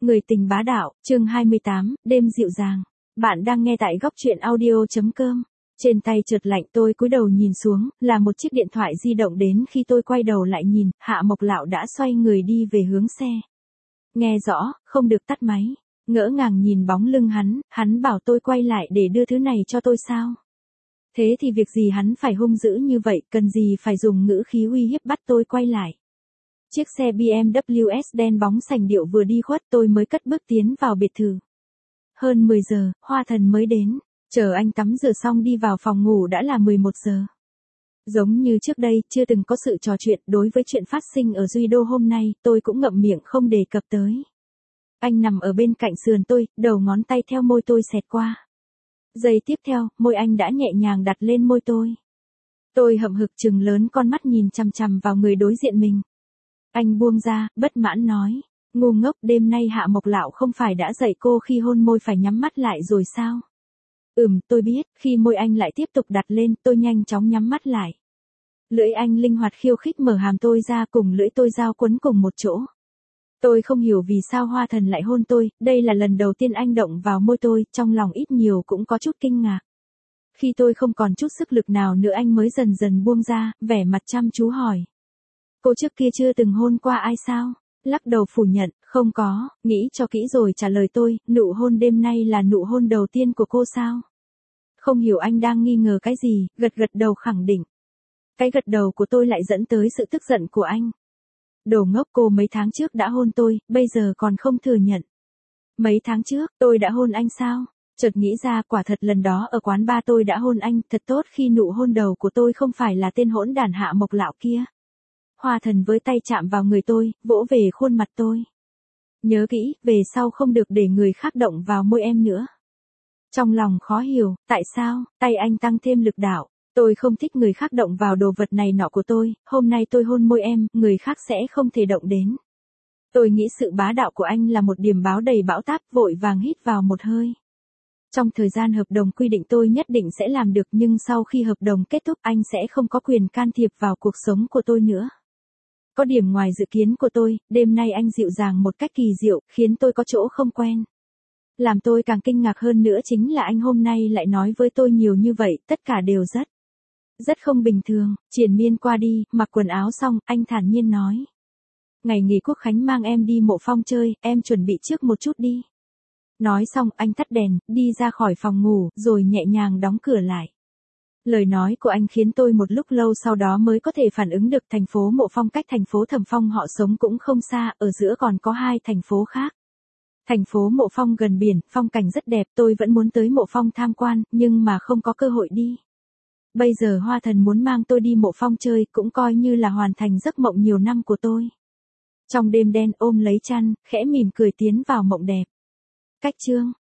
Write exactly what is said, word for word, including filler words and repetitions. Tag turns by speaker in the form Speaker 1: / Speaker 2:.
Speaker 1: Người tình bá đạo, chương hai mươi tám, đêm dịu dàng. Bạn đang nghe tại góc truyện audio chấm com. Trên tay chợt lạnh, tôi cúi đầu nhìn xuống, là một chiếc điện thoại di động đến khi tôi quay đầu lại nhìn, Hạ Mộc Lạo đã xoay người đi về hướng xe. Nghe rõ, không được tắt máy. Ngỡ ngàng nhìn bóng lưng hắn, hắn bảo tôi quay lại để đưa thứ này cho tôi sao? Thế thì việc gì hắn phải hung dữ như vậy, cần gì phải dùng ngữ khí uy hiếp bắt tôi quay lại. Chiếc xe bê em vê ét đen bóng sành điệu vừa đi khuất tôi mới cất bước tiến vào biệt thự. Hơn mười giờ, Hoa Thần mới đến, chờ anh tắm rửa xong đi vào phòng ngủ đã là mười một giờ. Giống như trước đây, chưa từng có sự trò chuyện, đối với chuyện phát sinh ở Duy Đô hôm nay, tôi cũng ngậm miệng không đề cập tới. Anh nằm ở bên cạnh sườn tôi, đầu ngón tay theo môi tôi xẹt qua. Giây tiếp theo, môi anh đã nhẹ nhàng đặt lên môi tôi. Tôi hậm hực trừng lớn con mắt nhìn chằm chằm vào người đối diện mình. Anh buông ra, bất mãn nói, ngu ngốc, đêm nay Hạ Mộc Lạo không phải đã dạy cô khi hôn môi phải nhắm mắt lại rồi sao? Ừm, tôi biết, khi môi anh lại tiếp tục đặt lên, tôi nhanh chóng nhắm mắt lại. Lưỡi anh linh hoạt khiêu khích mở hàm tôi ra, cùng lưỡi tôi giao quấn cùng một chỗ. Tôi không hiểu vì sao Hoa Thần lại hôn tôi, đây là lần đầu tiên anh động vào môi tôi, trong lòng ít nhiều cũng có chút kinh ngạc. Khi tôi không còn chút sức lực nào nữa anh mới dần dần buông ra, vẻ mặt chăm chú hỏi. Cô trước kia chưa từng hôn qua ai sao? Lắc đầu phủ nhận, không có, nghĩ cho kỹ rồi trả lời tôi, nụ hôn đêm nay là nụ hôn đầu tiên của cô sao? Không hiểu anh đang nghi ngờ cái gì, gật gật đầu khẳng định. Cái gật đầu của tôi lại dẫn tới sự tức giận của anh. Đồ ngốc, cô mấy tháng trước đã hôn tôi, bây giờ còn không thừa nhận. Mấy tháng trước, tôi đã hôn anh sao? Chợt nghĩ ra quả thật lần đó ở quán bar tôi đã hôn anh, thật tốt khi nụ hôn đầu của tôi không phải là tên hỗn đản Hạ Mộc Lạo kia. Hoa Thần với tay chạm vào người tôi, vỗ về khuôn mặt tôi. Nhớ kỹ, về sau không được để người khác động vào môi em nữa. Trong lòng khó hiểu, tại sao, tay anh tăng thêm lực đạo. Tôi không thích người khác động vào đồ vật này nọ của tôi, hôm nay tôi hôn môi em, người khác sẽ không thể động đến. Tôi nghĩ sự bá đạo của anh là một điểm báo đầy bão táp, vội vàng hít vào một hơi. Trong thời gian hợp đồng quy định tôi nhất định sẽ làm được, nhưng sau khi hợp đồng kết thúc anh sẽ không có quyền can thiệp vào cuộc sống của tôi nữa. Có điểm ngoài dự kiến của tôi, đêm nay anh dịu dàng một cách kỳ diệu, khiến tôi có chỗ không quen. Làm tôi càng kinh ngạc hơn nữa chính là anh hôm nay lại nói với tôi nhiều như vậy, tất cả đều rất, rất không bình thường. Triền miên qua đi, mặc quần áo xong, anh thản nhiên nói. Ngày nghỉ Quốc Khánh mang em đi Mộ Phong chơi, em chuẩn bị trước một chút đi. Nói xong, anh tắt đèn, đi ra khỏi phòng ngủ, rồi nhẹ nhàng đóng cửa lại. Lời nói của anh khiến tôi một lúc lâu sau đó mới có thể phản ứng được, thành phố Mộ Phong cách thành phố Thẩm Phong họ sống cũng không xa, ở giữa còn có hai thành phố khác. Thành phố Mộ Phong gần biển, phong cảnh rất đẹp, tôi vẫn muốn tới Mộ Phong tham quan, nhưng mà không có cơ hội đi. Bây giờ Hoa Thần muốn mang tôi đi Mộ Phong chơi, cũng coi như là hoàn thành giấc mộng nhiều năm của tôi. Trong đêm đen ôm lấy chăn, khẽ mỉm cười tiến vào mộng đẹp. Cách chương